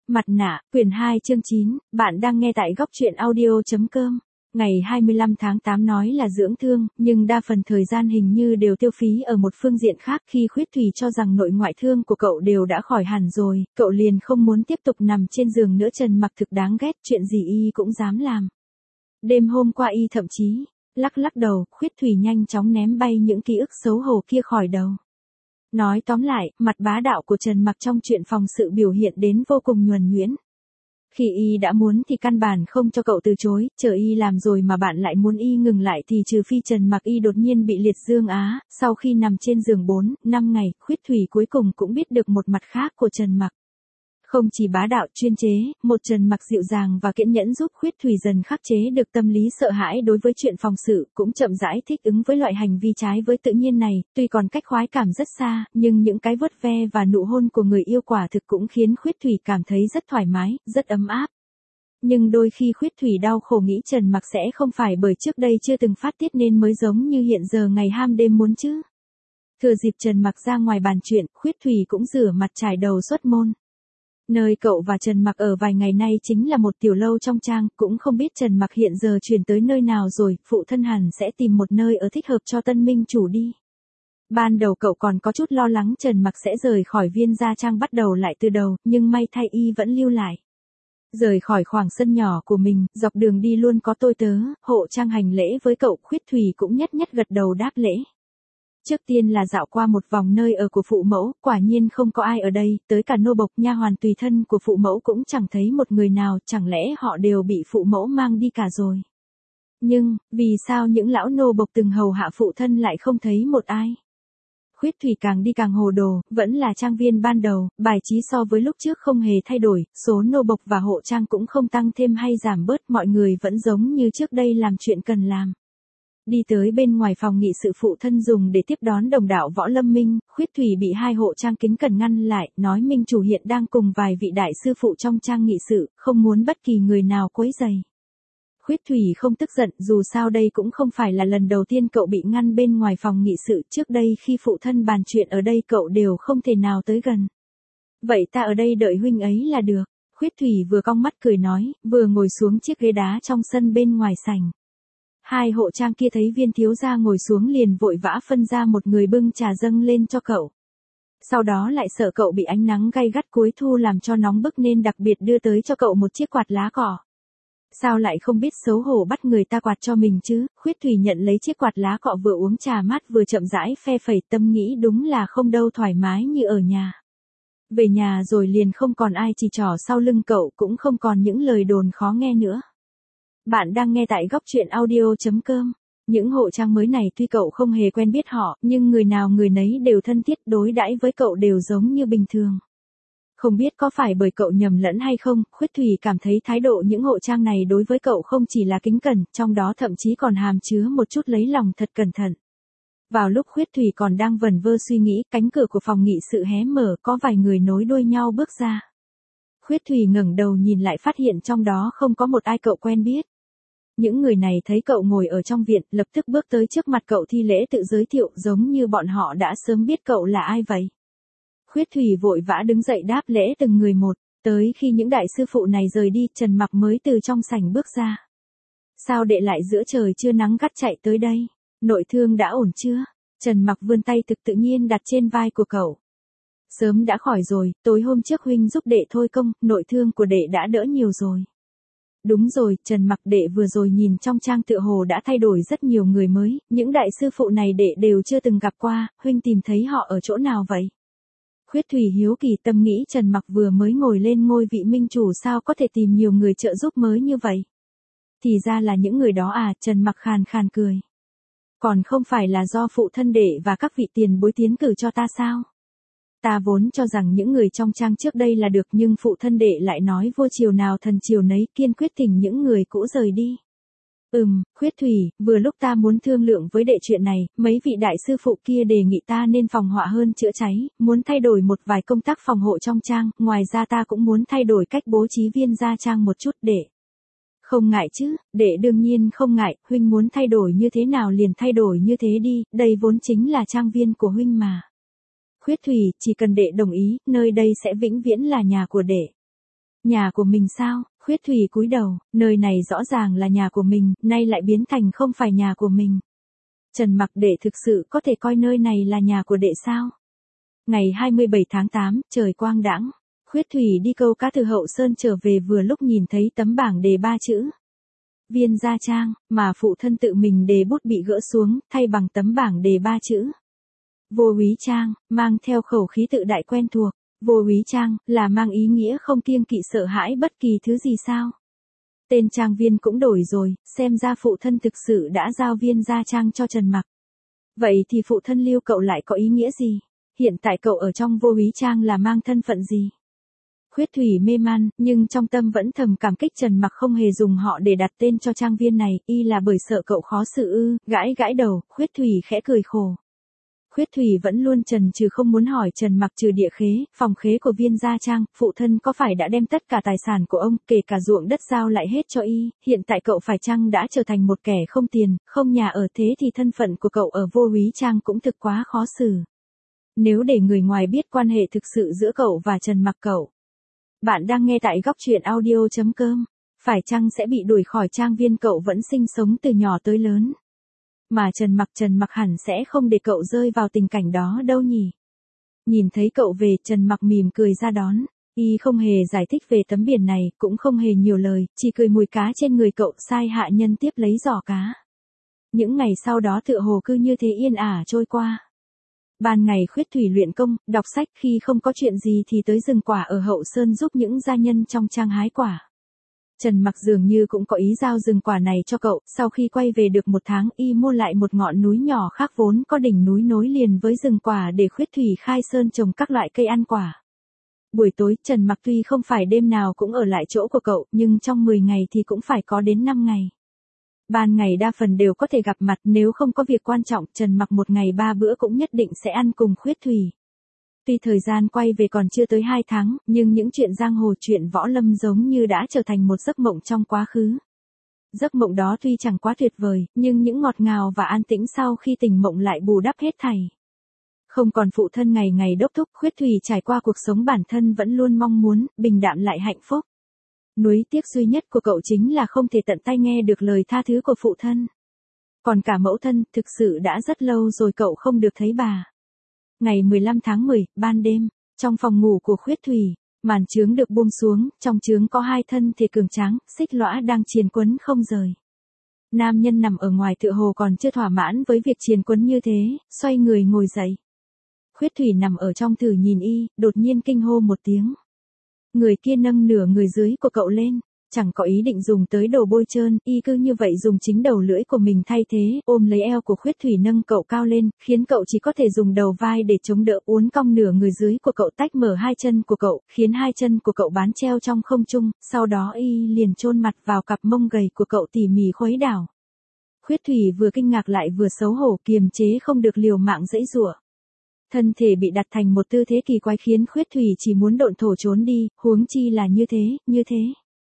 Mặt nạ, quyển 2 chương 9, bạn đang nghe tại góc truyện audio.com. Ngày 25 tháng 8 nói là dưỡng thương, nhưng đa phần thời gian hình như đều tiêu phí ở một phương diện khác. Khi Khuyết Thủy cho rằng nội ngoại thương của cậu đều đã khỏi hẳn rồi, cậu liền không muốn tiếp tục nằm trên giường nữa. Trần Mặc thực đáng ghét, chuyện gì y cũng dám làm. Đêm hôm qua y thậm chí lắc đầu. Khuyết Thủy nhanh chóng ném bay những ký ức xấu hổ kia khỏi đầu. Nói tóm lại, mặt bá đạo của Trần Mặc trong chuyện phòng sự biểu hiện đến vô cùng nhuần nhuyễn. Khi y đã muốn thì căn bản không cho cậu từ chối, chờ y làm rồi mà bạn lại muốn y ngừng lại thì trừ phi Trần Mặc y đột nhiên bị liệt dương á. Sau khi nằm trên giường 4-5 ngày, Khuyết Thủy cuối cùng cũng biết được một mặt khác của Trần Mặc. Không chỉ bá đạo chuyên chế, một Trần Mặc dịu dàng và kiên nhẫn giúp Khuyết Thủy dần khắc chế được tâm lý sợ hãi đối với chuyện phòng sự, cũng chậm rãi thích ứng với loại hành vi trái với tự nhiên này. Tuy còn cách khoái cảm rất xa, nhưng những cái vuốt ve và nụ hôn của người yêu quả thực cũng khiến Khuyết Thủy cảm thấy rất thoải mái, rất ấm áp. Nhưng đôi khi Khuyết Thủy đau khổ nghĩ Trần Mặc sẽ không phải bởi trước đây chưa từng phát tiết nên mới giống như hiện giờ ngày ham đêm muốn chứ. Thừa dịp Trần Mặc ra ngoài bàn chuyện, Khuyết Thủy cũng rửa mặt trải đầu xuất môn. Nơi cậu và Trần Mặc ở vài ngày nay chính là một tiểu lâu trong trang, cũng không biết Trần Mặc hiện giờ chuyển tới nơi nào rồi, phụ thân hẳn sẽ tìm một nơi ở thích hợp cho tân minh chủ đi. Ban đầu cậu còn có chút lo lắng Trần Mặc sẽ rời khỏi Viên Gia Trang bắt đầu lại từ đầu, nhưng may thay y vẫn lưu lại. Rời khỏi khoảng sân nhỏ của mình, dọc đường đi luôn có tôi tớ, hộ trang hành lễ với cậu. Khuyết Thủy cũng nhất gật đầu đáp lễ. Trước tiên là dạo qua một vòng nơi ở của phụ mẫu, quả nhiên không có ai ở đây, tới cả nô bộc nha hoàn tùy thân của phụ mẫu cũng chẳng thấy một người nào, chẳng lẽ họ đều bị phụ mẫu mang đi cả rồi. Nhưng, vì sao những lão nô bộc từng hầu hạ phụ thân lại không thấy một ai? Khuyết Thủy càng đi càng hồ đồ, vẫn là trang viên ban đầu, bài trí so với lúc trước không hề thay đổi, số nô bộc và hộ trang cũng không tăng thêm hay giảm bớt, mọi người vẫn giống như trước đây làm chuyện cần làm. Đi tới bên ngoài phòng nghị sự phụ thân dùng để tiếp đón đồng đạo Võ Lâm Minh, Khuyết Thủy bị hai hộ trang kính cẩn ngăn lại, nói minh chủ hiện đang cùng vài vị đại sư phụ trong trang nghị sự, không muốn bất kỳ người nào quấy rầy. Khuyết Thủy không tức giận, dù sao đây cũng không phải là lần đầu tiên cậu bị ngăn bên ngoài phòng nghị sự, trước đây khi phụ thân bàn chuyện ở đây cậu đều không thể nào tới gần. Vậy ta ở đây đợi huynh ấy là được. Khuyết Thủy vừa cong mắt cười nói, vừa ngồi xuống chiếc ghế đá trong sân bên ngoài sảnh. Hai hộ trang kia thấy Viên thiếu gia ngồi xuống liền vội vã phân ra một người bưng trà dâng lên cho cậu. Sau đó lại sợ cậu bị ánh nắng gay gắt cuối thu làm cho nóng bức nên đặc biệt đưa tới cho cậu một chiếc quạt lá cỏ. Sao lại không biết xấu hổ bắt người ta quạt cho mình chứ? Khuyết Thủy nhận lấy chiếc quạt lá cọ vừa uống trà mát vừa chậm rãi phe phẩy, tâm nghĩ đúng là không đâu thoải mái như ở nhà. Về nhà rồi liền không còn ai chỉ trỏ sau lưng cậu, cũng không còn những lời đồn khó nghe nữa. Bạn đang nghe tại góc truyện audio.com. Những hộ trang mới này tuy cậu không hề quen biết họ, nhưng người nào người nấy đều thân thiết, đối đãi với cậu đều giống như bình thường. Không biết có phải bởi cậu nhầm lẫn hay không, Khuyết Thủy cảm thấy thái độ những hộ trang này đối với cậu không chỉ là kính cẩn, trong đó thậm chí còn hàm chứa một chút lấy lòng thật cẩn thận. Vào lúc Khuyết Thủy còn đang vẩn vơ suy nghĩ, cánh cửa của phòng nghị sự hé mở, có vài người nối đuôi nhau bước ra. Khuyết Thủy ngẩng đầu nhìn lại phát hiện trong đó không có một ai cậu quen biết. Những người này thấy cậu ngồi ở trong viện, lập tức bước tới trước mặt cậu thi lễ tự giới thiệu, giống như bọn họ đã sớm biết cậu là ai vậy. Khuyết Thủy vội vã đứng dậy đáp lễ từng người một, tới khi những đại sư phụ này rời đi, Trần Mặc mới từ trong sảnh bước ra. Sao đệ lại giữa trời trưa nắng gắt chạy tới đây? Nội thương đã ổn chưa? Trần Mặc vươn tay tự nhiên đặt trên vai của cậu. Sớm đã khỏi rồi, tối hôm trước huynh giúp đệ thôi công, nội thương của đệ đã đỡ nhiều rồi. Đúng rồi, Trần Mặc, đệ vừa rồi nhìn trong trang tựa hồ đã thay đổi rất nhiều người mới, những đại sư phụ này đệ đều chưa từng gặp qua, huynh tìm thấy họ ở chỗ nào vậy? Khuyết Thủy hiếu kỳ, tâm nghĩ Trần Mặc vừa mới ngồi lên ngôi vị minh chủ sao có thể tìm nhiều người trợ giúp mới như vậy? Thì ra là những người đó à, Trần Mặc khàn khàn cười. Còn không phải là do phụ thân đệ và các vị tiền bối tiến cử cho ta sao? Ta vốn cho rằng những người trong trang trước đây là được, nhưng phụ thân đệ lại nói vua chiều nào thần chiều nấy, kiên quyết thỉnh những người cũ rời đi. Khuyết Thủy, vừa lúc ta muốn thương lượng với đệ chuyện này, mấy vị đại sư phụ kia đề nghị ta nên phòng họa hơn chữa cháy, muốn thay đổi một vài công tác phòng hộ trong trang, ngoài ra ta cũng muốn thay đổi cách bố trí Viên Gia Trang một chút để. Không ngại chứ, đệ đương nhiên không ngại, huynh muốn thay đổi như thế nào liền thay đổi như thế đi, đây vốn chính là trang viên của huynh mà. Khuyết Thủy, chỉ cần đệ đồng ý, nơi đây sẽ vĩnh viễn là nhà của đệ. Nhà của mình sao? Khuyết Thủy cúi đầu, nơi này rõ ràng là nhà của mình, nay lại biến thành không phải nhà của mình. Trần Mặc đệ thực sự có thể coi nơi này là nhà của đệ sao? Ngày 27 tháng 8, trời quang đãng. Khuyết Thủy đi câu cá từ Hậu Sơn trở về vừa lúc nhìn thấy tấm bảng đề 3 chữ. Viên Gia Trang, mà phụ thân tự mình đề bút bị gỡ xuống, thay bằng tấm bảng đề 3 chữ. Vô Úy Trang, mang theo khẩu khí tự đại quen thuộc. Vô Úy Trang, là mang ý nghĩa không kiêng kỵ sợ hãi bất kỳ thứ gì sao? Tên trang viên cũng đổi rồi, xem ra phụ thân thực sự đã giao Viên Gia Trang cho Trần Mặc. Vậy thì phụ thân lưu cậu lại có ý nghĩa gì? Hiện tại cậu ở trong Vô Úy Trang là mang thân phận gì? Khuyết Thủy mê man, nhưng trong tâm vẫn thầm cảm kích Trần Mặc không hề dùng họ để đặt tên cho trang viên này, y là bởi sợ cậu khó xử ư, gãi gãi đầu, Khuyết Thủy khẽ cười khổ. Khuyết Thủy vẫn luôn chần chừ không muốn hỏi Trần Mặc trừ địa khế, phòng khế của Viên Gia Trang, phụ thân có phải đã đem tất cả tài sản của ông, kể cả ruộng đất giao lại hết cho y, hiện tại cậu phải chăng đã trở thành một kẻ không tiền, không nhà ở, thế thì thân phận của cậu ở Vô Úy Trang cũng thực quá khó xử. Nếu để người ngoài biết quan hệ thực sự giữa cậu và Trần Mặc cậu. Bạn đang nghe tại góc truyện audio.com, phải chăng sẽ bị đuổi khỏi trang viên cậu vẫn sinh sống từ nhỏ tới lớn. Mà Trần Mặc hẳn sẽ không để cậu rơi vào tình cảnh đó đâu nhỉ. Nhìn thấy cậu về, Trần Mặc mỉm cười ra đón, y không hề giải thích về tấm biển này, cũng không hề nhiều lời, chỉ cười mùi cá trên người cậu, sai hạ nhân tiếp lấy giỏ cá. Những ngày sau đó tựa hồ cứ như thế yên ả trôi qua. Ban ngày Khuyết Thủy luyện công, đọc sách, khi không có chuyện gì thì tới rừng quả ở Hậu Sơn giúp những gia nhân trong trang hái quả. Trần Mặc dường như cũng có ý giao rừng quả này cho cậu, sau khi quay về được 1 tháng y mua lại một ngọn núi nhỏ khác vốn có đỉnh núi nối liền với rừng quả để Khuyết Thủy khai sơn trồng các loại cây ăn quả. Buổi tối Trần Mặc tuy không phải đêm nào cũng ở lại chỗ của cậu, nhưng trong 10 ngày thì cũng phải có đến 5 ngày. Ban ngày đa phần đều có thể gặp mặt, nếu không có việc quan trọng, Trần Mặc 1 ngày 3 bữa cũng nhất định sẽ ăn cùng Khuyết Thủy. Tuy thời gian quay về còn chưa tới 2 tháng, nhưng những chuyện giang hồ, chuyện võ lâm giống như đã trở thành một giấc mộng trong quá khứ. Giấc mộng đó tuy chẳng quá tuyệt vời, nhưng những ngọt ngào và an tĩnh sau khi tỉnh mộng lại bù đắp hết thảy. Không còn phụ thân ngày ngày đốc thúc, Khuyết Thủy trải qua cuộc sống bản thân vẫn luôn mong muốn, bình đạm lại hạnh phúc. Nuối tiếc duy nhất của cậu chính là không thể tận tay nghe được lời tha thứ của phụ thân. Còn cả mẫu thân, thực sự đã rất lâu rồi cậu không được thấy bà. Ngày 15 tháng 10, ban đêm, trong phòng ngủ của Khuyết Thủy, màn chướng được buông xuống, trong chướng có 2 thân thể cường tráng, xích lõa đang triền quấn không rời. Nam nhân nằm ở ngoài tựa hồ còn chưa thỏa mãn với việc triền quấn như thế, xoay người ngồi dậy. Khuyết Thủy nằm ở trong thử nhìn y, đột nhiên kinh hô một tiếng. Người kia nâng nửa người dưới của cậu lên, chẳng có ý định dùng tới đồ bôi trơn, y cứ như vậy dùng chính đầu lưỡi của mình thay thế, ôm lấy eo của Khuyết Thủy nâng cậu cao lên, khiến cậu chỉ có thể dùng đầu vai để chống đỡ, uốn cong nửa người dưới của cậu, tách mở 2 chân của cậu, khiến 2 chân của cậu bán treo trong không trung, sau đó y liền chôn mặt vào cặp mông gầy của cậu tỉ mỉ khuấy đảo. Khuyết Thủy vừa kinh ngạc lại vừa xấu hổ, kiềm chế không được liều mạng giãy giụa. Thân thể bị đặt thành một tư thế kỳ quái khiến Khuyết Thủy chỉ muốn độn thổ trốn đi, huống chi là như thế.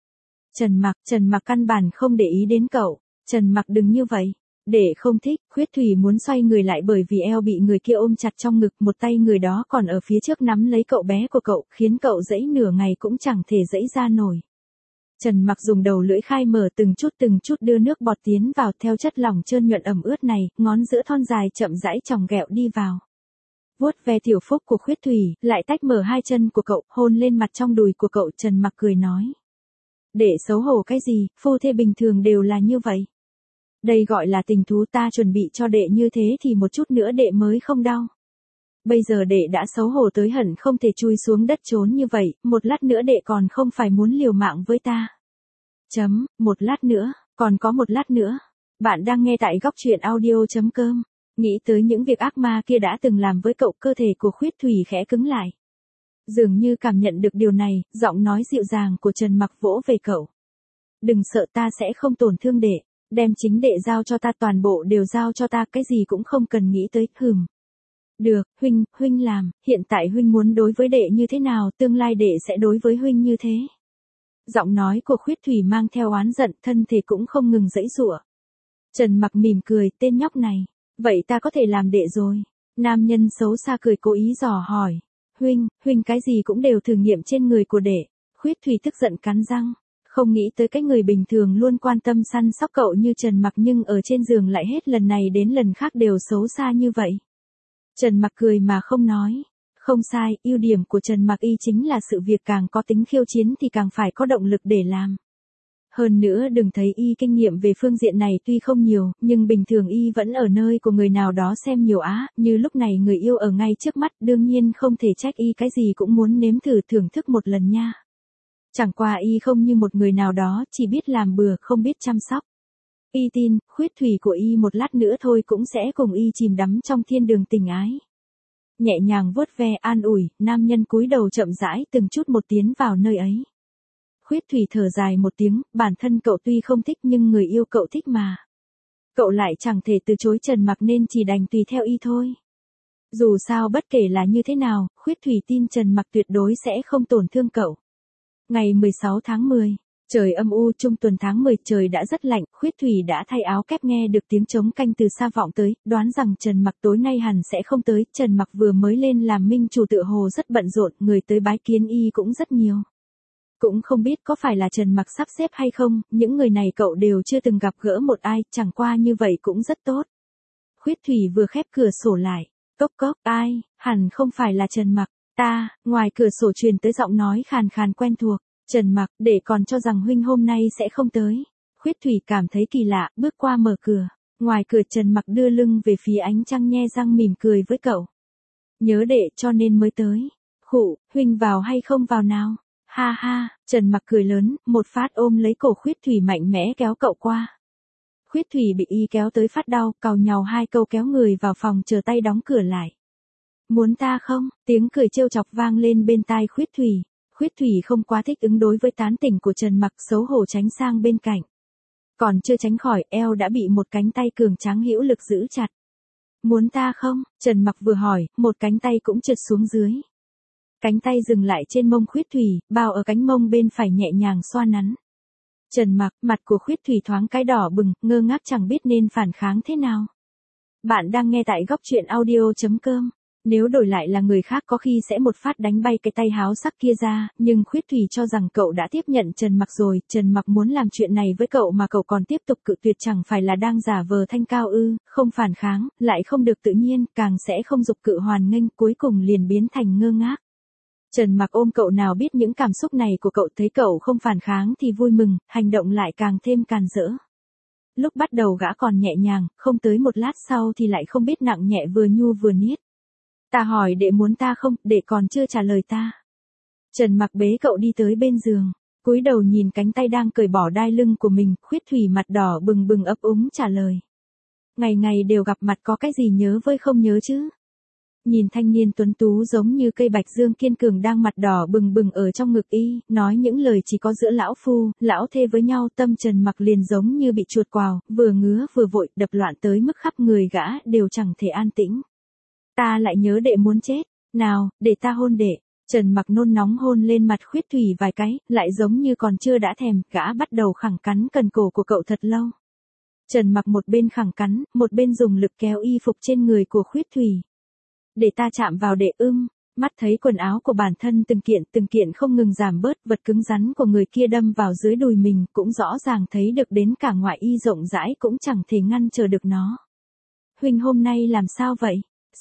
Trần Mặc căn bản không để ý đến cậu. Trần Mặc đừng như vậy. Để không thích, Khuyết Thủy muốn xoay người lại bởi vì eo bị người kia ôm chặt trong ngực, một tay người đó còn ở phía trước nắm lấy cậu bé của cậu, khiến cậu giãy nửa ngày cũng chẳng thể giãy ra nổi. Trần Mặc dùng đầu lưỡi khai mở từng chút đưa nước bọt tiến vào, theo chất lỏng trơn nhuận ẩm ướt này, ngón giữa thon dài chậm rãi chòng ghẹo đi vào. Vuốt ve tiểu phúc của Khuyết Thủy, lại tách mở 2 chân của cậu, hôn lên mặt trong đùi của cậu. Trần Mặc cười nói. Để xấu hổ cái gì, phu thê bình thường đều là như vậy. Đây gọi là tình thú, ta chuẩn bị cho đệ như thế thì một chút nữa đệ mới không đau. Bây giờ đệ đã xấu hổ tới hận không thể chui xuống đất trốn như vậy, một lát nữa đệ còn không phải muốn liều mạng với ta. Một lát nữa, còn có một lát nữa. Bạn đang nghe tại góc truyện audio.com. Nghĩ tới những việc ác ma kia đã từng làm với cậu, cơ thể của Khuyết Thủy khẽ cứng lại. Dường như cảm nhận được điều này, giọng nói dịu dàng của Trần Mặc vỗ về cậu. Đừng sợ, ta sẽ không tổn thương đệ, đem chính đệ giao cho ta, toàn bộ đều giao cho ta, cái gì cũng không cần nghĩ tới. Được, huynh làm, hiện tại huynh muốn đối với đệ như thế nào, tương lai đệ sẽ đối với huynh như thế. Giọng nói của Khuyết Thủy mang theo oán giận, thân thể cũng không ngừng giãy giụa. Trần Mặc mỉm cười, tên nhóc này, vậy ta có thể làm đệ rồi. Nam nhân xấu xa cười cố ý dò hỏi. Huynh cái gì cũng đều thử nghiệm trên người của đệ. Khuyết Thủy tức giận cắn răng. Không nghĩ tới cái người bình thường luôn quan tâm săn sóc cậu như Trần Mặc nhưng ở trên giường lại hết lần này đến lần khác đều xấu xa như vậy. Trần Mặc cười mà không nói. Không sai, ưu điểm của Trần Mặc y chính là sự việc càng có tính khiêu chiến thì càng phải có động lực để làm. Hơn nữa đừng thấy y kinh nghiệm về phương diện này tuy không nhiều, nhưng bình thường y vẫn ở nơi của người nào đó xem nhiều á, như lúc này người yêu ở ngay trước mắt, đương nhiên không thể trách y cái gì cũng muốn nếm thử thưởng thức một lần nha. Chẳng qua y không như một người nào đó, chỉ biết làm bừa, không biết chăm sóc. Y tin, Khuyết Thủy của y một lát nữa thôi cũng sẽ cùng y chìm đắm trong thiên đường tình ái. Nhẹ nhàng vuốt ve an ủi, nam nhân cúi đầu chậm rãi từng chút một tiến vào nơi ấy. Khuyết Thủy thở dài một tiếng, bản thân cậu tuy không thích nhưng người yêu cậu thích mà. Cậu lại chẳng thể từ chối Trần Mặc nên chỉ đành tùy theo y thôi. Dù sao bất kể là như thế nào, Khuyết Thủy tin Trần Mặc tuyệt đối sẽ không tổn thương cậu. Ngày 16 tháng 10, trời âm u trung tuần tháng 10, trời đã rất lạnh, Khuyết Thủy đã thay áo kép nghe được tiếng trống canh từ xa vọng tới, đoán rằng Trần Mặc tối nay hẳn sẽ không tới, Trần Mặc vừa mới lên làm minh chủ tựa hồ rất bận rộn, người tới bái kiến y cũng rất nhiều. Cũng không biết có phải là Trần Mặc sắp xếp hay không, những người này cậu đều chưa từng gặp gỡ một ai, chẳng qua như vậy cũng rất tốt. Khuyết Thủy vừa khép cửa sổ lại, cốc cốc, ai, hẳn không phải là Trần Mặc, ngoài cửa sổ truyền tới giọng nói khàn khàn quen thuộc, Trần Mặc, để còn cho rằng huynh hôm nay sẽ không tới. Khuyết Thủy cảm thấy kỳ lạ, bước qua mở cửa, ngoài cửa Trần Mặc đưa lưng về phía ánh trăng nhe răng mỉm cười với cậu. Nhớ đệ cho nên mới tới. Khụ, huynh vào hay không vào nào? Ha ha, Trần Mặc cười lớn, một phát ôm lấy cổ Khuyết Thủy mạnh mẽ kéo cậu qua. Khuyết Thủy bị y kéo tới phát đau, càu nhàu hai câu kéo người vào phòng chờ tay đóng cửa lại. Muốn ta không? Tiếng cười trêu chọc vang lên bên tai Khuyết Thủy. Khuyết Thủy không quá thích ứng đối với tán tỉnh của Trần Mặc, xấu hổ tránh sang bên cạnh. Còn chưa tránh khỏi, eo đã bị một cánh tay cường tráng hữu lực giữ chặt. Muốn ta không? Trần Mặc vừa hỏi, một cánh tay cũng trượt xuống dưới. Cánh tay dừng lại trên mông Khuyết Thủy, bao ở cánh mông bên phải nhẹ nhàng xoa nắn. Trần Mặc, mặt của Khuyết Thủy thoáng cái đỏ bừng, ngơ ngác chẳng biết nên phản kháng thế nào. Bạn đang nghe tại góc truyện audio.com. Nếu đổi lại là người khác có khi sẽ một phát đánh bay cái tay háo sắc kia ra, nhưng Khuyết Thủy cho rằng cậu đã tiếp nhận Trần Mặc rồi, Trần Mặc muốn làm chuyện này với cậu mà cậu còn tiếp tục cự tuyệt chẳng phải là đang giả vờ thanh cao ư, không phản kháng, lại không được tự nhiên, càng sẽ không dục cự hoàn nghênh, cuối cùng liền biến thành ngơ ngác. Trần Mặc ôm cậu nào biết những cảm xúc này của cậu, thấy cậu không phản kháng thì vui mừng, hành động lại càng thêm càn rỡ. Lúc bắt đầu gã còn nhẹ nhàng, không tới một lát sau thì lại không biết nặng nhẹ vừa nhu vừa niết. Ta hỏi đệ muốn ta không, đệ còn chưa trả lời ta. Trần Mặc bế cậu đi tới bên giường, cúi đầu nhìn cánh tay đang cởi bỏ đai lưng của mình, Khuyết Thủy mặt đỏ bừng bừng ấp úng trả lời. Ngày ngày đều gặp mặt có cái gì nhớ với không nhớ chứ. Nhìn thanh niên tuấn tú giống như cây bạch dương kiên cường đang mặt đỏ bừng bừng ở trong ngực y, nói những lời chỉ có giữa lão phu, lão thê với nhau, tâm Trần Mặc liền giống như bị chuột quào, vừa ngứa vừa vội, đập loạn tới mức khắp người gã đều chẳng thể an tĩnh. Ta lại nhớ đệ muốn chết, nào, để ta hôn đệ. Trần Mặc nôn nóng hôn lên mặt Khuyết Thủy vài cái, lại giống như còn chưa đã thèm, gã bắt đầu khẳng cắn cần cổ của cậu thật lâu. Trần Mặc một bên khẳng cắn, một bên dùng lực kéo y phục trên người của Khuyết Thủy. Để ta chạm vào đệ mắt thấy quần áo của bản thân từng kiện không ngừng giảm bớt, vật cứng rắn của người kia đâm vào dưới đùi mình, cũng rõ ràng thấy được đến cả ngoại y rộng rãi cũng chẳng thể ngăn chờ được nó. Huynh hôm nay làm sao vậy?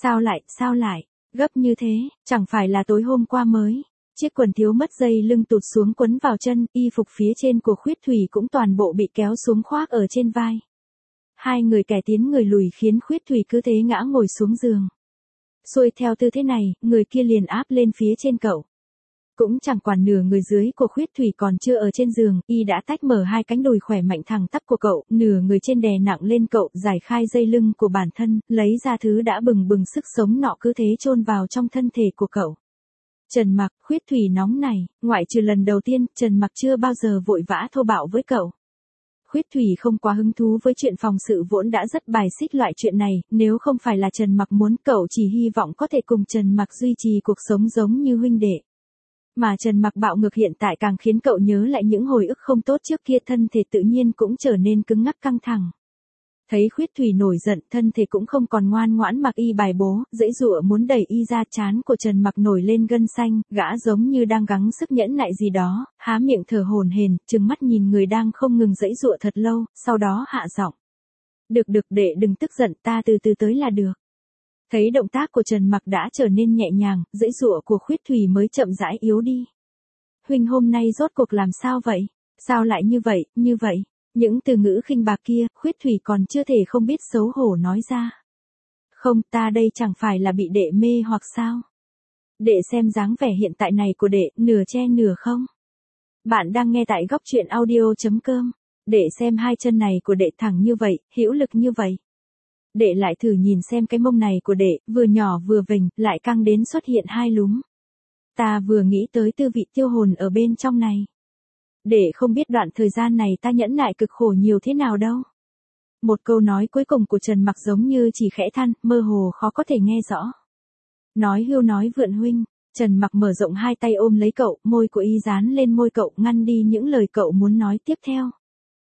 Sao lại, gấp như thế, chẳng phải là tối hôm qua mới. Chiếc quần thiếu mất dây lưng tụt xuống quấn vào chân, y phục phía trên của Khuyết Thủy cũng toàn bộ bị kéo xuống khoác ở trên vai. Hai người kẻ tiến người lùi khiến Khuyết Thủy cứ thế ngã ngồi xuống giường. Xuôi theo tư thế này, người kia liền áp lên phía trên cậu. Cũng chẳng quản nửa người dưới của Khuyết Thủy còn chưa ở trên giường, y đã tách mở hai cánh đùi khỏe mạnh thẳng tắp của cậu, nửa người trên đè nặng lên cậu, giải khai dây lưng của bản thân, lấy ra thứ đã bừng bừng sức sống nọ cứ thế chôn vào trong thân thể của cậu. Trần Mặc, Khuyết Thủy nóng này, ngoại trừ lần đầu tiên, Trần Mặc chưa bao giờ vội vã thô bạo với cậu. Khuyết Thủy không quá hứng thú với chuyện phòng sự vốn đã rất bài xích loại chuyện này, nếu không phải là Trần Mặc muốn, cậu chỉ hy vọng có thể cùng Trần Mặc duy trì cuộc sống giống như huynh đệ. Mà Trần Mặc bạo ngược hiện tại càng khiến cậu nhớ lại những hồi ức không tốt trước kia, thân thể tự nhiên cũng trở nên cứng ngắc căng thẳng. Thấy Khuyết Thủy nổi giận, thân thể cũng không còn ngoan ngoãn mặc y bài bố, giãy giụa muốn đẩy y ra, trán của Trần Mặc nổi lên gân xanh, gã giống như đang gắng sức nhẫn nại gì đó, há miệng thở hổn hển, trừng mắt nhìn người đang không ngừng giãy giụa thật lâu, sau đó hạ giọng. Được được, đệ đừng tức giận, ta từ từ tới là được. Thấy động tác của Trần Mặc đã trở nên nhẹ nhàng, giãy giụa của Khuyết Thủy mới chậm rãi yếu đi. Huynh hôm nay rốt cuộc làm sao vậy? Sao lại như vậy, như vậy? Những từ ngữ khinh bạc kia, Khuyết Thủy còn chưa thể không biết xấu hổ nói ra. Không, ta đây chẳng phải là bị đệ mê hoặc sao? Đệ xem dáng vẻ hiện tại này của đệ, nửa che nửa không? Bạn đang nghe tại góc truyện audio.com. Đệ xem hai chân này của đệ thẳng như vậy, hữu lực như vậy. Đệ lại thử nhìn xem cái mông này của đệ, vừa nhỏ vừa vểnh, lại căng đến xuất hiện hai lúm. Ta vừa nghĩ tới tư vị tiêu hồn ở bên trong này. Để không biết đoạn thời gian này ta nhẫn nại cực khổ nhiều thế nào đâu. Một câu nói cuối cùng của Trần Mặc giống như chỉ khẽ than, mơ hồ khó có thể nghe rõ. Nói hưu nói vượn huynh, Trần Mặc mở rộng hai tay ôm lấy cậu, môi của y dán lên môi cậu, ngăn đi những lời cậu muốn nói tiếp theo.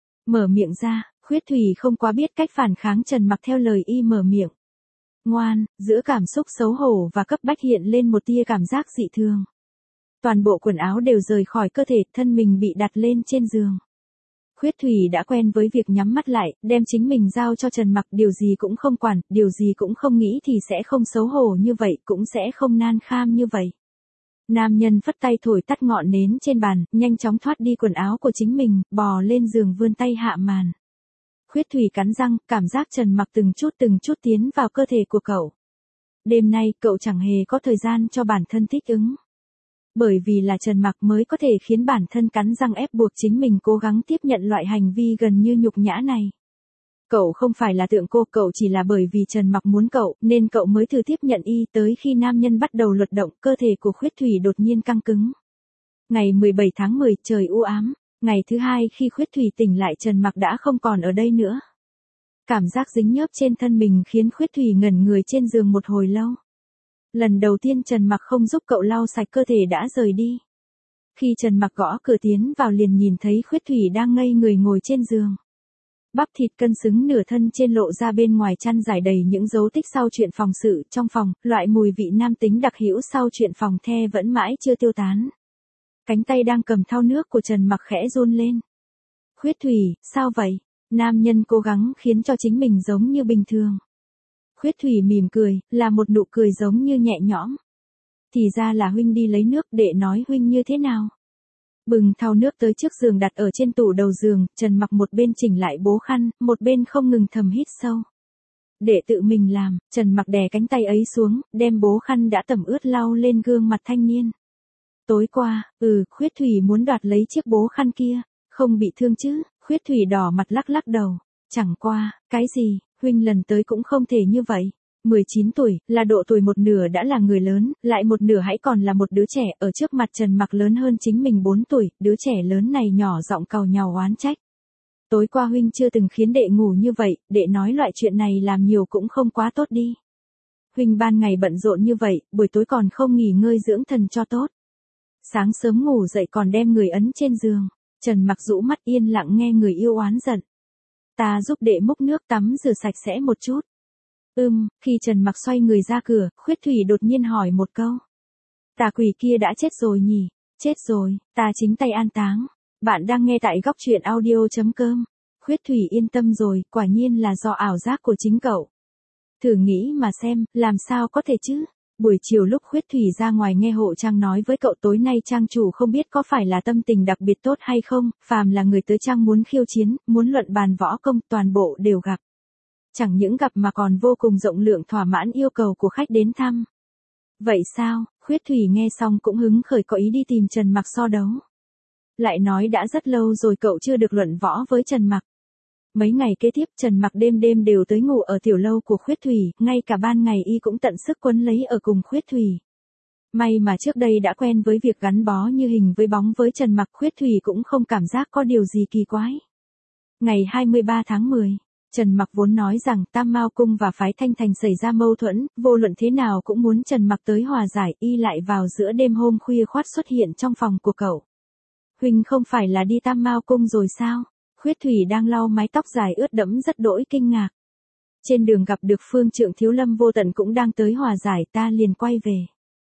Mở miệng ra, Khuyết Thủy không quá biết cách phản kháng Trần Mặc theo lời y mở miệng. Ngoan, giữa cảm xúc xấu hổ và cấp bách hiện lên một tia cảm giác dị thường. Toàn bộ quần áo đều rời khỏi cơ thể, thân mình bị đặt lên trên giường. Khuyết Thủy đã quen với việc nhắm mắt lại, đem chính mình giao cho Trần Mặc, điều gì cũng không quản, điều gì cũng không nghĩ thì sẽ không xấu hổ như vậy, cũng sẽ không nan kham như vậy. Nam nhân phất tay thổi tắt ngọn nến trên bàn, nhanh chóng thoát đi quần áo của chính mình, bò lên giường vươn tay hạ màn. Khuyết Thủy cắn răng, cảm giác Trần Mặc từng chút tiến vào cơ thể của cậu. Đêm nay cậu chẳng hề có thời gian cho bản thân thích ứng. Bởi vì là Trần Mặc mới có thể khiến bản thân cắn răng ép buộc chính mình cố gắng tiếp nhận loại hành vi gần như nhục nhã này. Cậu không phải là tượng cô, cậu chỉ là bởi vì Trần Mặc muốn cậu, nên cậu mới thử tiếp nhận y. Tới khi nam nhân bắt đầu luật động, cơ thể của Khuyết Thủy đột nhiên căng cứng. Ngày 17 tháng 10, trời u ám. Ngày thứ hai khi Khuyết Thủy tỉnh lại, Trần Mặc đã không còn ở đây nữa. Cảm giác dính nhớp trên thân mình khiến Khuyết Thủy ngẩn người trên giường một hồi lâu. Lần đầu tiên Trần Mặc không giúp cậu lau sạch cơ thể đã rời đi. Khi Trần Mặc gõ cửa tiến vào liền nhìn thấy Khuyết Thủy đang ngây người ngồi trên giường. Bắp thịt cân xứng nửa thân trên lộ ra bên ngoài chăn trải đầy những dấu tích sau chuyện phòng sự trong phòng, loại mùi vị nam tính đặc hữu sau chuyện phòng the vẫn mãi chưa tiêu tán. Cánh tay đang cầm thau nước của Trần Mặc khẽ run lên. Khuyết Thủy, sao vậy? Nam nhân cố gắng khiến cho chính mình giống như bình thường. Khuyết Thủy mỉm cười, là một nụ cười giống như nhẹ nhõm. Thì ra là huynh đi lấy nước, đệ nói huynh như thế nào? Bừng thau nước tới trước giường đặt ở trên tủ đầu giường, Trần Mặc một bên chỉnh lại bố khăn, một bên không ngừng thầm hít sâu. Để tự mình làm, Trần Mặc đè cánh tay ấy xuống, đem bố khăn đã tẩm ướt lau lên gương mặt thanh niên. Tối qua, Khuyết Thủy muốn đoạt lấy chiếc bố khăn kia, không bị thương chứ? Khuyết Thủy đỏ mặt lắc lắc đầu. Chẳng qua, cái gì, huynh lần tới cũng không thể như vậy. 19 tuổi, là độ tuổi một nửa đã là người lớn, lại một nửa hãy còn là một đứa trẻ, ở trước mặt Trần Mặc lớn hơn chính mình 4 tuổi, đứa trẻ lớn này nhỏ giọng càu nhàu oán trách. Tối qua huynh chưa từng khiến đệ ngủ như vậy, đệ nói loại chuyện này làm nhiều cũng không quá tốt đi. Huynh ban ngày bận rộn như vậy, buổi tối còn không nghỉ ngơi dưỡng thần cho tốt. Sáng sớm ngủ dậy còn đem người ấn trên giường. Trần Mặc rũ mắt yên lặng nghe người yêu oán giận. Ta giúp đệ múc nước tắm rửa sạch sẽ một chút. Khi Trần Mặc xoay người ra cửa, Khuyết Thủy đột nhiên hỏi một câu. Tà quỷ kia đã chết rồi nhỉ? Chết rồi, ta chính tay an táng. Bạn đang nghe tại góc truyện audio.com. Khuyết Thủy yên tâm rồi, quả nhiên là do ảo giác của chính cậu. Thử nghĩ mà xem, làm sao có thể chứ? Buổi chiều lúc Khuyết Thủy ra ngoài nghe hộ Trang nói với cậu tối nay Trang chủ không biết có phải là tâm tình đặc biệt tốt hay không, phàm là người tới Trang muốn khiêu chiến, muốn luận bàn võ công toàn bộ đều gặp. Chẳng những gặp mà còn vô cùng rộng lượng thỏa mãn yêu cầu của khách đến thăm. Vậy sao? Khuyết Thủy nghe xong cũng hứng khởi có ý đi tìm Trần Mặc so đấu. Lại nói đã rất lâu rồi cậu chưa được luận võ với Trần Mặc. Mấy ngày kế tiếp Trần Mặc đêm đêm đều tới ngủ ở tiểu lâu của Khuyết Thủy, ngay cả ban ngày y cũng tận sức quấn lấy ở cùng Khuyết Thủy. May mà trước đây đã quen với việc gắn bó như hình với bóng với Trần Mặc, Khuyết Thủy cũng không cảm giác có điều gì kỳ quái. Ngày 23 tháng 10, Trần Mặc vốn nói rằng Tam Mao Cung và phái Thanh Thành xảy ra mâu thuẫn, vô luận thế nào cũng muốn Trần Mặc tới hòa giải, y lại vào giữa đêm hôm khuya khoắt xuất hiện trong phòng của cậu. Huynh không phải là đi Tam Mao Cung rồi sao? Khuyết Thủy đang lau mái tóc dài ướt đẫm rất đỗi kinh ngạc. Trên đường gặp được phương trượng thiếu Lâm Vô Tận cũng đang tới hòa giải, ta liền quay về.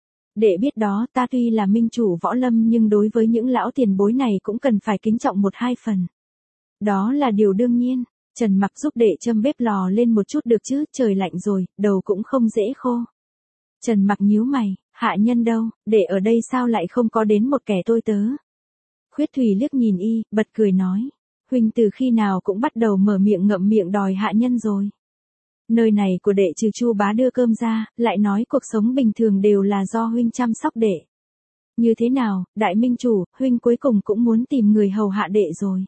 Đệ biết đó, ta tuy là minh chủ võ lâm nhưng đối với những lão tiền bối này cũng cần phải kính trọng một hai phần. Đó là điều đương nhiên. Trần Mặc giúp đệ châm bếp lò lên một chút được chứ, trời lạnh rồi, đầu cũng không dễ khô. Trần Mặc nhíu mày, hạ nhân đâu, đệ ở đây sao lại không có đến một kẻ tôi tớ. Khuyết Thủy liếc nhìn y, bật cười nói, huynh từ khi nào cũng bắt đầu mở miệng ngậm miệng đòi hạ nhân rồi. Nơi này của đệ trừ Chu bá đưa cơm ra, lại nói cuộc sống bình thường đều là do huynh chăm sóc đệ. Như thế nào, đại minh chủ, huynh cuối cùng cũng muốn tìm người hầu hạ đệ rồi.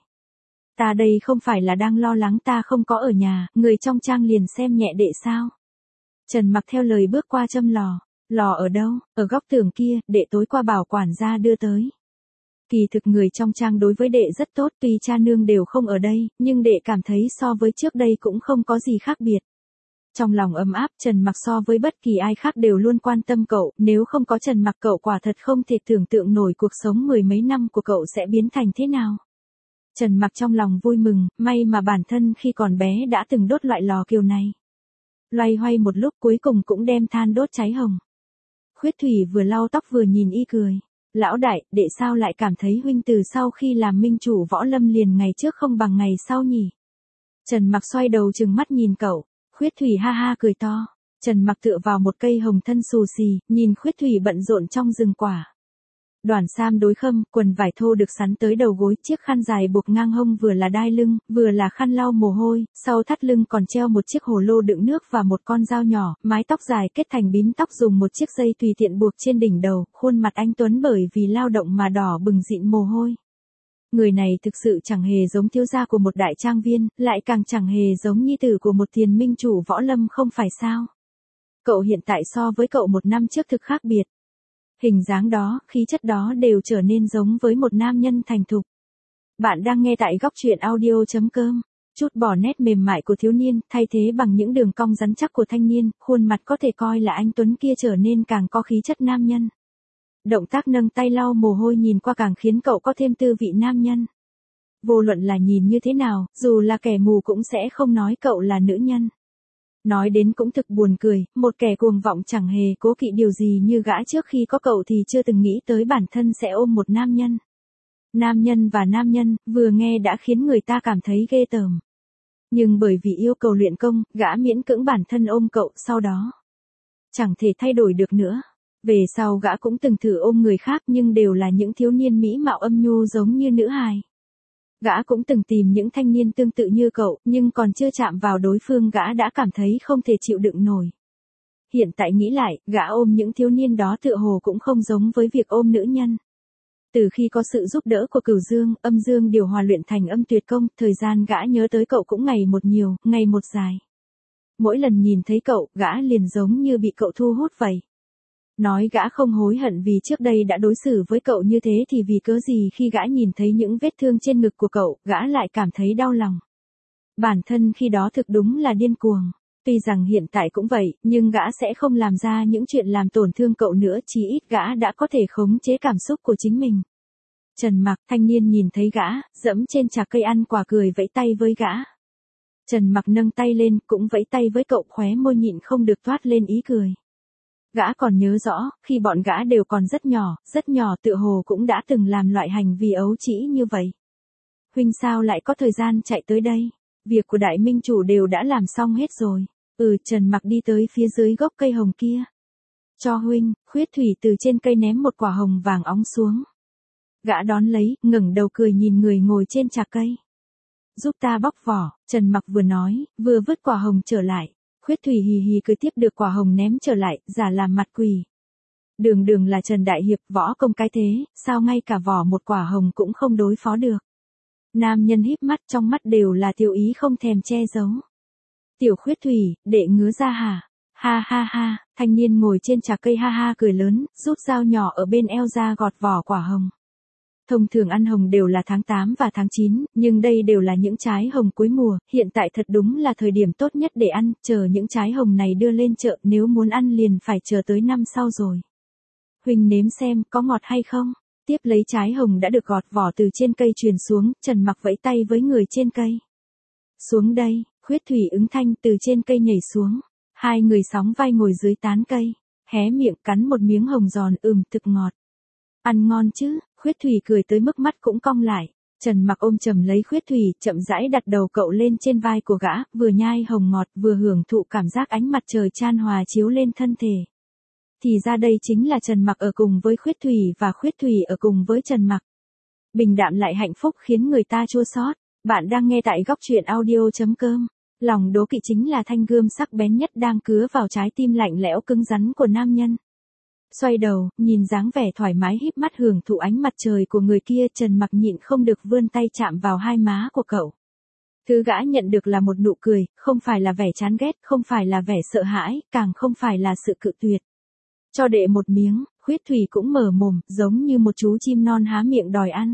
Ta đây không phải là đang lo lắng ta không có ở nhà, người trong trang liền xem nhẹ đệ sao. Trần Mặc theo lời bước qua châm lò. Lò ở đâu? Ở góc tường kia, đệ tối qua bảo quản gia đưa tới. Kỳ thực người trong trang đối với đệ rất tốt, tuy cha nương đều không ở đây, nhưng đệ cảm thấy so với trước đây cũng không có gì khác biệt. Trong lòng ấm áp, Trần Mặc so với bất kỳ ai khác đều luôn quan tâm cậu, nếu không có Trần Mặc cậu quả thật không thể tưởng tượng nổi cuộc sống mười mấy năm của cậu sẽ biến thành thế nào. Trần Mặc trong lòng vui mừng, may mà bản thân khi còn bé đã từng đốt loại lò kiểu này. Loay hoay một lúc cuối cùng cũng đem than đốt cháy hồng. Khuyết Thủy vừa lau tóc vừa nhìn y cười. Lão đại, đệ sao lại cảm thấy huynh từ sau khi làm minh chủ võ lâm liền ngày trước không bằng ngày sau nhỉ? Trần Mặc xoay đầu trừng mắt nhìn cậu. Khuyết Thủy ha ha cười to. Trần Mặc tựa vào một cây hồng thân xù xì, nhìn Khuyết Thủy bận rộn trong rừng quả. Đoàn sam đối khâm, quần vải thô được sắn tới đầu gối, chiếc khăn dài buộc ngang hông vừa là đai lưng, vừa là khăn lau mồ hôi, sau thắt lưng còn treo một chiếc hồ lô đựng nước và một con dao nhỏ, mái tóc dài kết thành bím tóc dùng một chiếc dây tùy tiện buộc trên đỉnh đầu, khuôn mặt anh tuấn bởi vì lao động mà đỏ bừng dịn mồ hôi. Người này thực sự chẳng hề giống thiếu gia của một đại trang viên, lại càng chẳng hề giống nhi tử của một tiền minh chủ võ lâm không phải sao. Cậu hiện tại so với cậu một năm trước thực khác biệt. Hình dáng đó, khí chất đó đều trở nên giống với một nam nhân thành thục. Bạn đang nghe tại góc truyện audio.com. Chút bỏ nét mềm mại của thiếu niên, thay thế bằng những đường cong rắn chắc của thanh niên, khuôn mặt có thể coi là anh tuấn kia trở nên càng có khí chất nam nhân. Động tác nâng tay lau mồ hôi nhìn qua càng khiến cậu có thêm tư vị nam nhân. Vô luận là nhìn như thế nào, dù là kẻ mù cũng sẽ không nói cậu là nữ nhân. Nói đến cũng thực buồn cười, một kẻ cuồng vọng chẳng hề cố kỵ điều gì như gã trước khi có cậu thì chưa từng nghĩ tới bản thân sẽ ôm một nam nhân. Nam nhân và nam nhân, vừa nghe đã khiến người ta cảm thấy ghê tởm. Nhưng bởi vì yêu cầu luyện công, gã miễn cưỡng bản thân ôm cậu, sau đó chẳng thể thay đổi được nữa. Về sau gã cũng từng thử ôm người khác nhưng đều là những thiếu niên mỹ mạo âm nhu giống như nữ hài. Gã cũng từng tìm những thanh niên tương tự như cậu, nhưng còn chưa chạm vào đối phương gã đã cảm thấy không thể chịu đựng nổi. Hiện tại nghĩ lại, gã ôm những thiếu niên đó tựa hồ cũng không giống với việc ôm nữ nhân. Từ khi có sự giúp đỡ của Cửu Dương, âm dương điều hòa luyện thành âm tuyệt công, thời gian gã nhớ tới cậu cũng ngày một nhiều, ngày một dài. Mỗi lần nhìn thấy cậu, gã liền giống như bị cậu thu hút vậy. Nói gã không hối hận vì trước đây đã đối xử với cậu như thế thì vì cớ gì khi gã nhìn thấy những vết thương trên ngực của cậu, gã lại cảm thấy đau lòng. Bản thân khi đó thực đúng là điên cuồng. Tuy rằng hiện tại cũng vậy, nhưng gã sẽ không làm ra những chuyện làm tổn thương cậu nữa, chí ít gã đã có thể khống chế cảm xúc của chính mình. Trần Mặc, thanh niên nhìn thấy gã, dẫm trên chạc cây ăn quả cười vẫy tay với gã. Trần Mặc nâng tay lên, cũng vẫy tay với cậu, khóe môi nhịn không được toát lên ý cười. Gã còn nhớ rõ, khi bọn gã đều còn rất nhỏ tựa hồ cũng đã từng làm loại hành vi ấu trĩ như vậy. Huynh sao lại có thời gian chạy tới đây? Việc của đại minh chủ đều đã làm xong hết rồi. Trần Mặc đi tới phía dưới gốc cây hồng kia. Cho huynh. Khuyết Thủy từ trên cây ném một quả hồng vàng óng xuống. Gã đón lấy, ngẩng đầu cười nhìn người ngồi trên chạc cây. Giúp ta bóc vỏ, Trần Mặc vừa nói, vừa vứt quả hồng trở lại. Khuyết Thủy hì hì cười tiếp được quả hồng ném trở lại, giả làm mặt quỷ. Đường là Trần Đại Hiệp, võ công cái thế, sao ngay cả vỏ một quả hồng cũng không đối phó được. Nam nhân híp mắt, trong mắt đều là tiêu ý không thèm che giấu. Tiểu Khuyết Thủy, đệ ngứa ra hả? Ha ha ha, thanh niên ngồi trên chạc cây ha ha cười lớn, rút dao nhỏ ở bên eo ra gọt vỏ quả hồng. Thông thường ăn hồng đều là tháng 8 và tháng 9, nhưng đây đều là những trái hồng cuối mùa, hiện tại thật đúng là thời điểm tốt nhất để ăn, chờ những trái hồng này đưa lên chợ, nếu muốn ăn liền phải chờ tới năm sau rồi. Huynh nếm xem, có ngọt hay không? Tiếp lấy trái hồng đã được gọt vỏ từ trên cây truyền xuống, Trần Mặc vẫy tay với người trên cây. Xuống đây, Khuyết Thủy ứng thanh từ trên cây nhảy xuống. Hai người sóng vai ngồi dưới tán cây. Hé miệng cắn một miếng hồng giòn thực ngọt. Ăn ngon chứ, Khuyết Thủy cười tới mức mắt cũng cong lại. Trần Mặc ôm chầm lấy Khuyết Thủy, chậm rãi đặt đầu cậu lên trên vai của gã, vừa nhai hồng ngọt vừa hưởng thụ cảm giác ánh mặt trời chan hòa chiếu lên thân thể. Thì ra đây chính là Trần Mặc ở cùng với Khuyết Thủy và Khuyết Thủy ở cùng với Trần Mặc. Bình đạm lại hạnh phúc khiến người ta chua xót. Bạn đang nghe tại góc truyện audio.com. Lòng đố kỵ chính là thanh gươm sắc bén nhất đang cứa vào trái tim lạnh lẽo cứng rắn của nam nhân. Xoay đầu, nhìn dáng vẻ thoải mái híp mắt hưởng thụ ánh mặt trời của người kia, Trần Mặc nhịn không được vươn tay chạm vào hai má của cậu. Thứ gã nhận được là một nụ cười, không phải là vẻ chán ghét, không phải là vẻ sợ hãi, càng không phải là sự cự tuyệt. Cho đệ một miếng, Khuyết Thủy cũng mở mồm, giống như một chú chim non há miệng đòi ăn.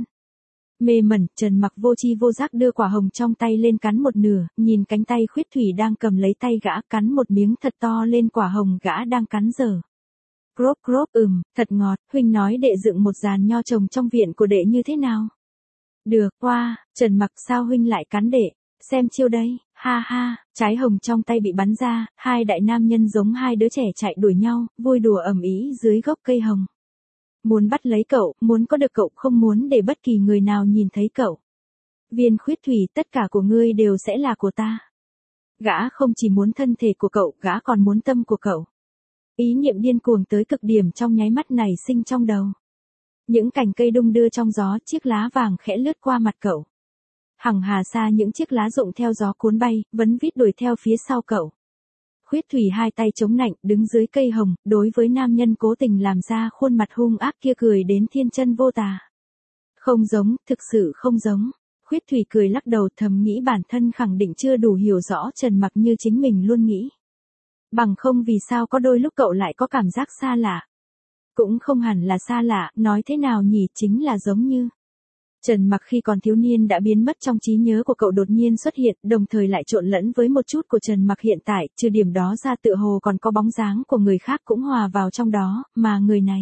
Mê mẩn, Trần Mặc vô tri vô giác đưa quả hồng trong tay lên cắn một nửa, nhìn cánh tay Khuyết Thủy đang cầm lấy tay gã, cắn một miếng thật to lên quả hồng gã đang cắn dở. Crop crop, thật ngọt, huynh nói đệ dựng một giàn nho trồng trong viện của đệ như thế nào? Được, qua, Trần Mặc sao huynh lại cắn đệ, xem chiêu đây, ha ha, trái hồng trong tay bị bắn ra, hai đại nam nhân giống hai đứa trẻ chạy đuổi nhau, vui đùa ầm ĩ dưới gốc cây hồng. Muốn bắt lấy cậu, muốn có được cậu, không muốn để bất kỳ người nào nhìn thấy cậu. Viên Khuyết Thủy, tất cả của ngươi đều sẽ là của ta. Gã không chỉ muốn thân thể của cậu, gã còn muốn tâm của cậu. Ý niệm điên cuồng tới cực điểm trong nháy mắt nảy sinh trong đầu. Những cành cây đung đưa trong gió, chiếc lá vàng khẽ lướt qua mặt cậu. Hằng hà xa những chiếc lá rụng theo gió cuốn bay, vấn vít đuổi theo phía sau cậu. Khuyết Thủy hai tay chống nạnh, đứng dưới cây hồng, đối với nam nhân cố tình làm ra khuôn mặt hung ác kia cười đến thiên chân vô tà. Không giống, thực sự không giống. Khuyết Thủy cười lắc đầu thầm nghĩ bản thân khẳng định chưa đủ hiểu rõ Trần Mặc như chính mình luôn nghĩ. Bằng không vì sao có đôi lúc cậu lại có cảm giác xa lạ. Cũng không hẳn là xa lạ, nói thế nào nhỉ, chính là giống như. Trần Mặc khi còn thiếu niên đã biến mất trong trí nhớ của cậu đột nhiên xuất hiện, đồng thời lại trộn lẫn với một chút của Trần Mặc hiện tại, trừ điểm đó ra tựa hồ còn có bóng dáng của người khác cũng hòa vào trong đó, mà người này.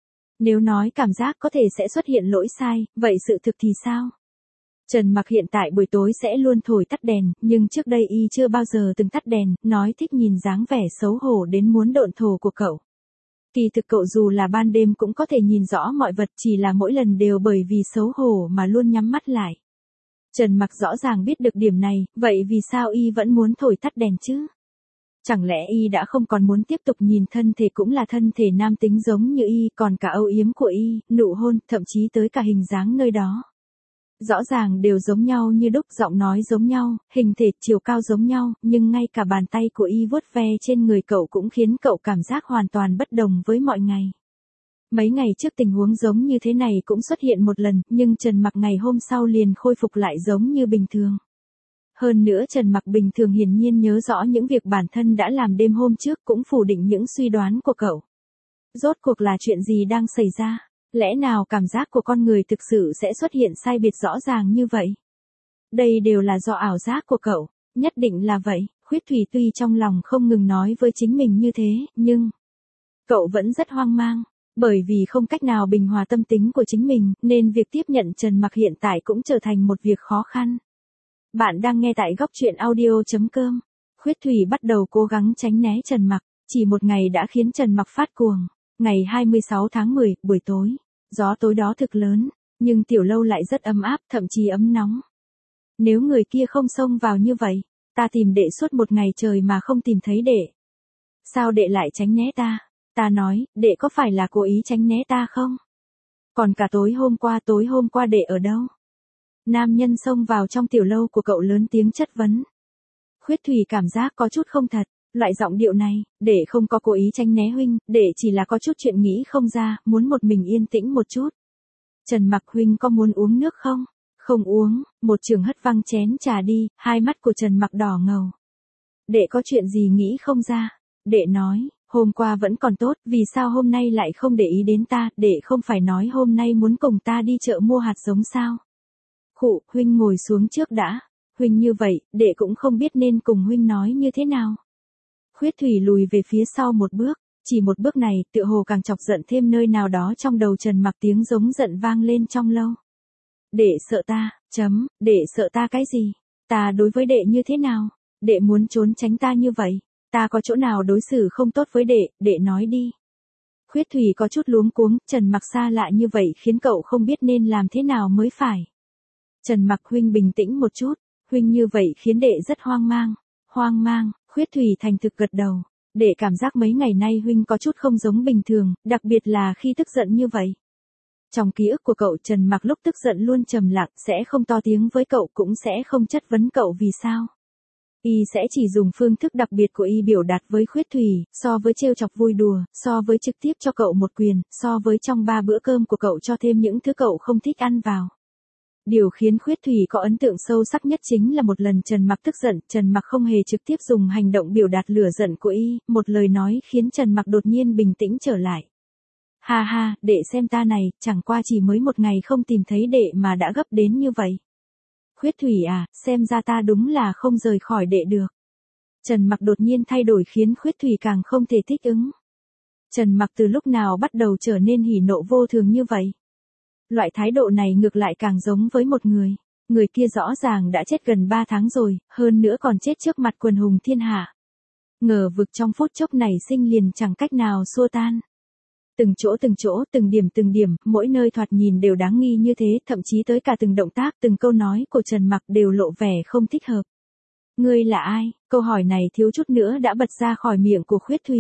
Nếu nói cảm giác có thể sẽ xuất hiện lỗi sai, vậy sự thực thì sao? Trần Mặc hiện tại buổi tối sẽ luôn thổi tắt đèn, nhưng trước đây y chưa bao giờ từng tắt đèn, nói thích nhìn dáng vẻ xấu hổ đến muốn độn thổ của cậu. Kỳ thực cậu dù là ban đêm cũng có thể nhìn rõ mọi vật, chỉ là mỗi lần đều bởi vì xấu hổ mà luôn nhắm mắt lại. Trần Mặc rõ ràng biết được điểm này, vậy vì sao y vẫn muốn thổi tắt đèn chứ? Chẳng lẽ y đã không còn muốn tiếp tục nhìn thân thể cũng là thân thể nam tính giống như y, còn cả âu yếm của y, nụ hôn, thậm chí tới cả hình dáng nơi đó. Rõ ràng đều giống nhau như đúc, giọng nói giống nhau, hình thể, chiều cao giống nhau, nhưng ngay cả bàn tay của y vuốt ve trên người cậu cũng khiến cậu cảm giác hoàn toàn bất đồng với mọi ngày. Mấy ngày trước tình huống giống như thế này cũng xuất hiện một lần, nhưng Trần Mặc ngày hôm sau liền khôi phục lại giống như bình thường. Hơn nữa Trần Mặc bình thường hiển nhiên nhớ rõ những việc bản thân đã làm đêm hôm trước, cũng phủ định những suy đoán của cậu. Rốt cuộc là chuyện gì đang xảy ra? Lẽ nào cảm giác của con người thực sự sẽ xuất hiện sai biệt rõ ràng như vậy? Đây đều là do ảo giác của cậu, nhất định là vậy. Khuyết Thủy tuy trong lòng không ngừng nói với chính mình như thế, nhưng cậu vẫn rất hoang mang, bởi vì không cách nào bình hòa tâm tính của chính mình, nên việc tiếp nhận Trần Mặc hiện tại cũng trở thành một việc khó khăn. Bạn đang nghe tại góc truyện audio.com. Khuyết Thủy bắt đầu cố gắng tránh né Trần Mặc, chỉ một ngày đã khiến Trần Mặc phát cuồng. Ngày 26 tháng 10, buổi tối, gió tối đó thực lớn, nhưng tiểu lâu lại rất ấm áp, thậm chí ấm nóng. Nếu người kia không xông vào như vậy, ta tìm đệ suốt một ngày trời mà không tìm thấy đệ. Sao đệ lại tránh né ta? Ta nói, đệ có phải là cố ý tránh né ta không? Còn cả tối hôm qua đệ ở đâu? Nam nhân xông vào trong tiểu lâu của cậu lớn tiếng chất vấn. Khuyết Thủy cảm giác có chút không thật. Loại giọng điệu này, đệ không có cố ý tránh né huynh, đệ chỉ là có chút chuyện nghĩ không ra, muốn một mình yên tĩnh một chút. Trần Mặc, huynh có muốn uống nước không? Không uống, một trường hất văng chén trà đi, hai mắt của Trần Mặc đỏ ngầu. Đệ có chuyện gì nghĩ không ra? Đệ nói, hôm qua vẫn còn tốt, vì sao hôm nay lại không để ý đến ta, đệ không phải nói hôm nay muốn cùng ta đi chợ mua hạt giống sao? Khụ, huynh ngồi xuống trước đã. Huynh như vậy, đệ cũng không biết nên cùng huynh nói như thế nào. Khuyết Thủy lùi về phía sau một bước, chỉ một bước này tựa hồ càng chọc giận thêm nơi nào đó trong đầu Trần Mặc, tiếng giống giận vang lên trong lâu. Đệ sợ ta, đệ sợ ta cái gì? Ta đối với đệ như thế nào? Đệ muốn trốn tránh ta như vậy, ta có chỗ nào đối xử không tốt với đệ nói đi. Khuyết Thủy có chút luống cuống, Trần Mặc xa lạ như vậy khiến cậu không biết nên làm thế nào mới phải. Trần Mặc huynh bình tĩnh một chút, huynh như vậy khiến đệ rất hoang mang. Hoang mang, Khuyết Thủy thành thực gật đầu. Đệ cảm giác mấy ngày nay huynh có chút không giống bình thường, đặc biệt là khi tức giận như vậy. Trong ký ức của cậu Trần Mặc lúc tức giận luôn trầm lặng, sẽ không to tiếng với cậu cũng sẽ không chất vấn cậu vì sao. Y sẽ chỉ dùng phương thức đặc biệt của Y biểu đạt với Khuyết Thủy, so với trêu chọc vui đùa, so với trực tiếp cho cậu một quyền, so với trong 3 bữa cơm của cậu cho thêm những thứ cậu không thích ăn vào. Điều khiến Khuyết Thủy có ấn tượng sâu sắc nhất chính là một lần Trần Mặc tức giận, Trần Mặc không hề trực tiếp dùng hành động biểu đạt lửa giận của Y, một lời nói khiến Trần Mặc đột nhiên bình tĩnh trở lại. Ha ha, đệ xem ta này, chẳng qua chỉ mới một ngày không tìm thấy đệ mà đã gấp đến như vậy. Khuyết Thủy à, xem ra ta đúng là không rời khỏi đệ được. Trần Mặc đột nhiên thay đổi khiến Khuyết Thủy càng không thể thích ứng. Trần Mặc từ lúc nào bắt đầu trở nên hỉ nộ vô thường như vậy? Loại thái độ này ngược lại càng giống với một người. Người kia rõ ràng đã chết gần 3 tháng rồi, hơn nữa còn chết trước mặt quần hùng thiên hạ. Ngờ vực trong phút chốc này sinh liền chẳng cách nào xua tan. Từng chỗ, từng điểm, mỗi nơi thoạt nhìn đều đáng nghi như thế, thậm chí tới cả từng động tác, từng câu nói của Trần Mặc đều lộ vẻ không thích hợp. Ngươi là ai? Câu hỏi này thiếu chút nữa đã bật ra khỏi miệng của Khuyết Thủy.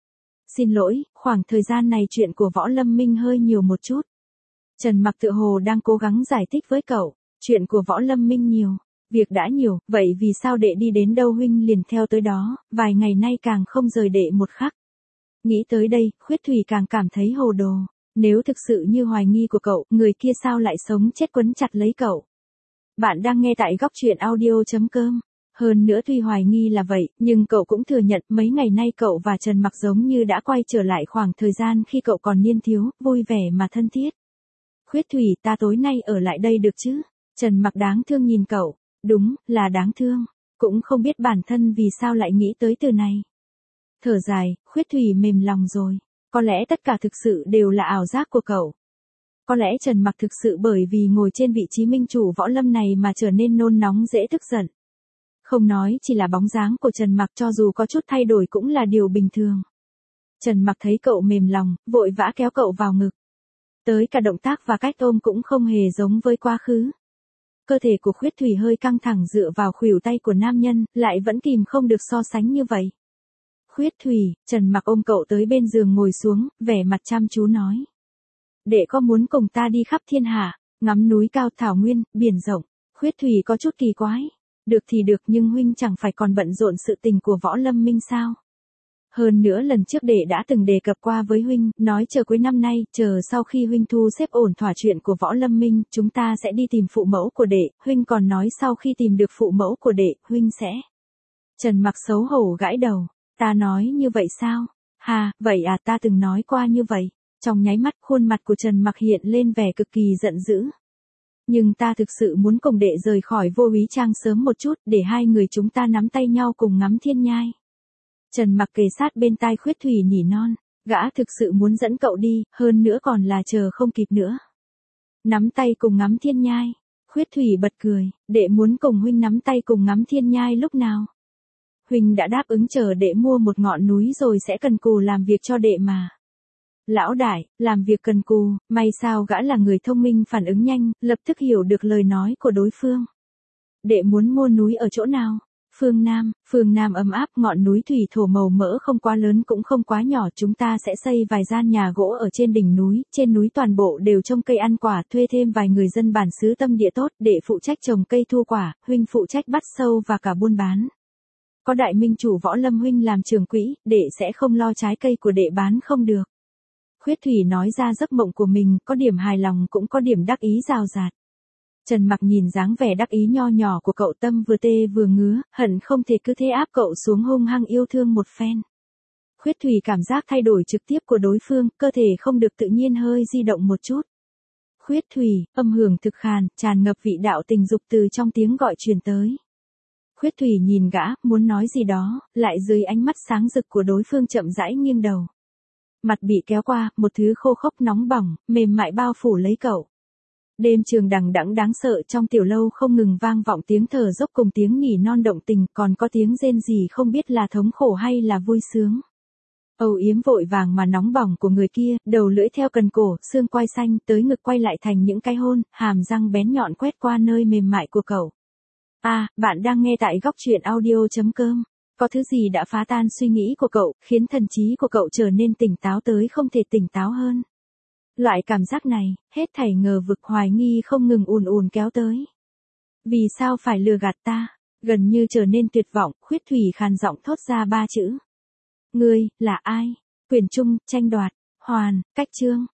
Xin lỗi, khoảng thời gian này chuyện của Võ Lâm Minh hơi nhiều một chút. Trần Mặc tựa hồ đang cố gắng giải thích với cậu, chuyện của Võ Lâm Minh nhiều, việc đã nhiều, vậy vì sao đệ đi đến đâu huynh liền theo tới đó, vài ngày nay càng không rời đệ một khắc. Nghĩ tới đây, Khuyết Thủy càng cảm thấy hồ đồ. Nếu thực sự như hoài nghi của cậu, người kia sao lại sống chết quấn chặt lấy cậu? Bạn đang nghe tại góc truyện audio.com. Hơn nữa tuy hoài nghi là vậy, nhưng cậu cũng thừa nhận mấy ngày nay cậu và Trần Mặc giống như đã quay trở lại khoảng thời gian khi cậu còn niên thiếu, vui vẻ mà thân thiết. Khuyết Thủy, ta tối nay ở lại đây được chứ? Trần Mặc đáng thương nhìn cậu. Đúng, là đáng thương. Cũng không biết bản thân vì sao lại nghĩ tới từ này. Thở dài, Khuyết Thủy mềm lòng rồi. Có lẽ tất cả thực sự đều là ảo giác của cậu. Có lẽ Trần Mặc thực sự bởi vì ngồi trên vị trí minh chủ võ lâm này mà trở nên nôn nóng dễ tức giận. Không nói chỉ là bóng dáng của Trần Mặc cho dù có chút thay đổi cũng là điều bình thường. Trần Mặc thấy cậu mềm lòng, vội vã kéo cậu vào ngực. Tới cả động tác và cách ôm cũng không hề giống với quá khứ. Cơ thể của Khuyết Thủy hơi căng thẳng dựa vào khuỷu tay của nam nhân, lại vẫn kìm không được so sánh như vậy. Khuyết Thủy, Trần Mặc ôm cậu tới bên giường ngồi xuống, vẻ mặt chăm chú nói. Đệ có muốn cùng ta đi khắp thiên hạ, ngắm núi cao thảo nguyên, biển rộng? Khuyết Thủy có chút kỳ quái. Được thì được nhưng huynh chẳng phải còn bận rộn sự tình của Võ Lâm Minh sao? Hơn nữa lần trước đệ đã từng đề cập qua với huynh, nói chờ cuối năm nay, chờ sau khi huynh thu xếp ổn thỏa chuyện của Võ Lâm Minh, chúng ta sẽ đi tìm phụ mẫu của đệ, huynh còn nói sau khi tìm được phụ mẫu của đệ, huynh sẽ. Trần Mặc xấu hổ gãi đầu. Ta nói như vậy sao? Hà, vậy à, ta từng nói qua như vậy. Trong nháy mắt khuôn mặt của Trần Mặc hiện lên vẻ cực kỳ giận dữ. Nhưng ta thực sự muốn cùng đệ rời khỏi Vô Úy Trang sớm một chút, để hai người chúng ta nắm tay nhau cùng ngắm thiên nhai. Trần Mặc kề sát bên tai Khuyết Thủy nhỉ non, gã thực sự muốn dẫn cậu đi, hơn nữa còn là chờ không kịp nữa. Nắm tay cùng ngắm thiên nhai. Khuyết Thủy bật cười, đệ muốn cùng huynh nắm tay cùng ngắm thiên nhai lúc nào? Huynh đã đáp ứng chờ đệ mua một ngọn núi rồi sẽ cần cù làm việc cho đệ mà. Lão đại, làm việc cần cù, may sao gã là người thông minh phản ứng nhanh, lập tức hiểu được lời nói của đối phương. Đệ muốn mua núi ở chỗ nào? Phương Nam ấm áp, ngọn núi thủy thổ màu mỡ không quá lớn cũng không quá nhỏ, chúng ta sẽ xây vài gian nhà gỗ ở trên đỉnh núi, trên núi toàn bộ đều trồng cây ăn quả, thuê thêm vài người dân bản xứ tâm địa tốt để phụ trách trồng cây thu quả, huynh phụ trách bắt sâu và cả buôn bán. Có đại minh chủ Võ Lâm huynh làm trưởng quỹ, đệ sẽ không lo trái cây của đệ bán không được. Khuyết Thủy nói ra giấc mộng của mình, có điểm hài lòng cũng có điểm đắc ý rào rạt. Trần Mặc nhìn dáng vẻ đắc ý nho nhỏ của cậu tâm vừa tê vừa ngứa, hận không thể cứ thế áp cậu xuống hung hăng yêu thương một phen. Khuyết Thủy cảm giác thay đổi trực tiếp của đối phương, cơ thể không được tự nhiên hơi di động một chút. Khuyết Thủy, âm hưởng thực khàn, tràn ngập vị đạo tình dục từ trong tiếng gọi truyền tới. Khuyết Thủy nhìn gã, muốn nói gì đó, lại dưới ánh mắt sáng rực của đối phương chậm rãi nghiêng đầu. Mặt bị kéo qua, một thứ khô khốc nóng bỏng, mềm mại bao phủ lấy cậu. Đêm trường đằng đẵng đáng sợ, trong tiểu lâu không ngừng vang vọng tiếng thở dốc cùng tiếng nỉ non động tình, còn có tiếng rên rỉ không biết là thống khổ hay là vui sướng. Âu yếm vội vàng mà nóng bỏng của người kia, đầu lưỡi theo cần cổ, xương quai xanh tới ngực quay lại thành những cái hôn, hàm răng bén nhọn quét qua nơi mềm mại của cậu. Bạn đang nghe tại góc truyện audio.com. Có thứ gì đã phá tan suy nghĩ của cậu, khiến thần trí của cậu trở nên tỉnh táo tới không thể tỉnh táo hơn. Loại cảm giác này, hết thảy ngờ vực hoài nghi không ngừng ùn ùn kéo tới. Vì sao phải lừa gạt ta? Gần như trở nên tuyệt vọng, Khuyết Thủy khàn giọng thốt ra 3 chữ. Ngươi, là ai? Quyền Trung, tranh đoạt, hoàn, cách chương.